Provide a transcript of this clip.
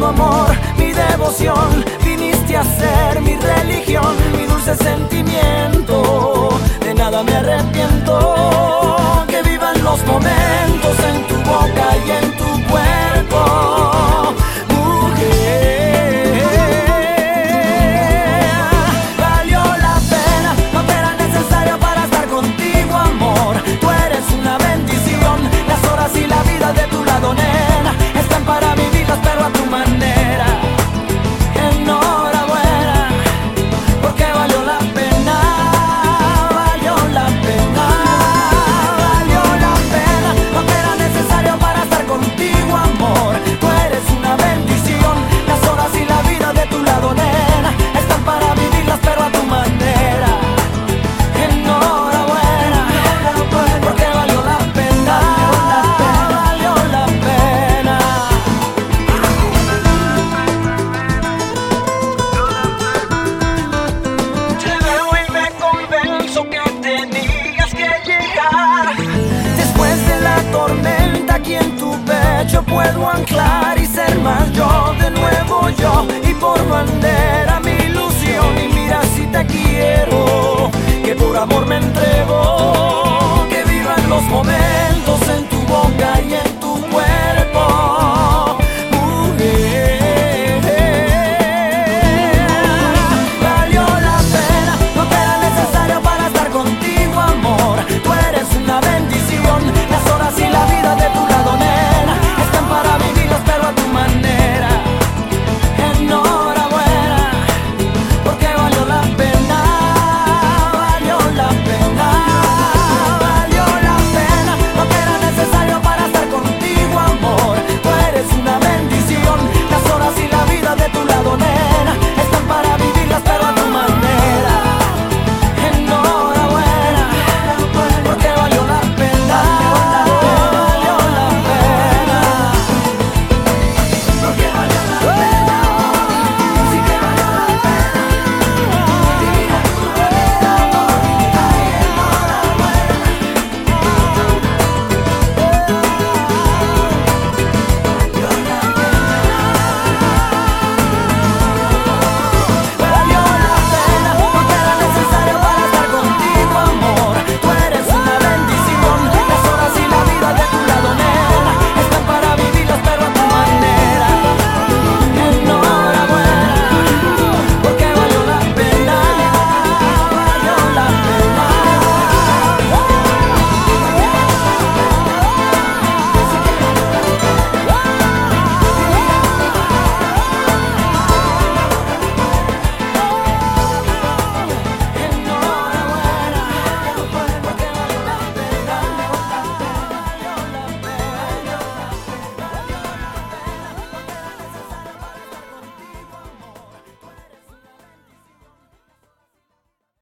amor, mi devoción. Viniste a ser mi religión, mi dulce sentimiento. De nada me arrepiento. Que vivan los momentos en tu boca y en tu cuerpo, mujer. Valió la pena, no era necesario para estar contigo, amor. Tú eres una bendición, las horas y la vida de tu lado, nena, están para vivirlas pero a tu manera. Enhorabuena, porque valió la pena, valió la pena, valió la pena. No era necesario para estar contigo, amor. Tú eres una bendición, las horas y la vida de tu lado, nena, están para vivirlas pero a tu manera. Enhorabuena, porque valió la pena, valió la pena. Te veo y me convenzo que tenías que llegar. Después de la tormenta, aquí en tu pecho puedo anclar y ser más yo, de nuevo yo. Y por bandera mi ilusión, y mira si te quiero, que por amor me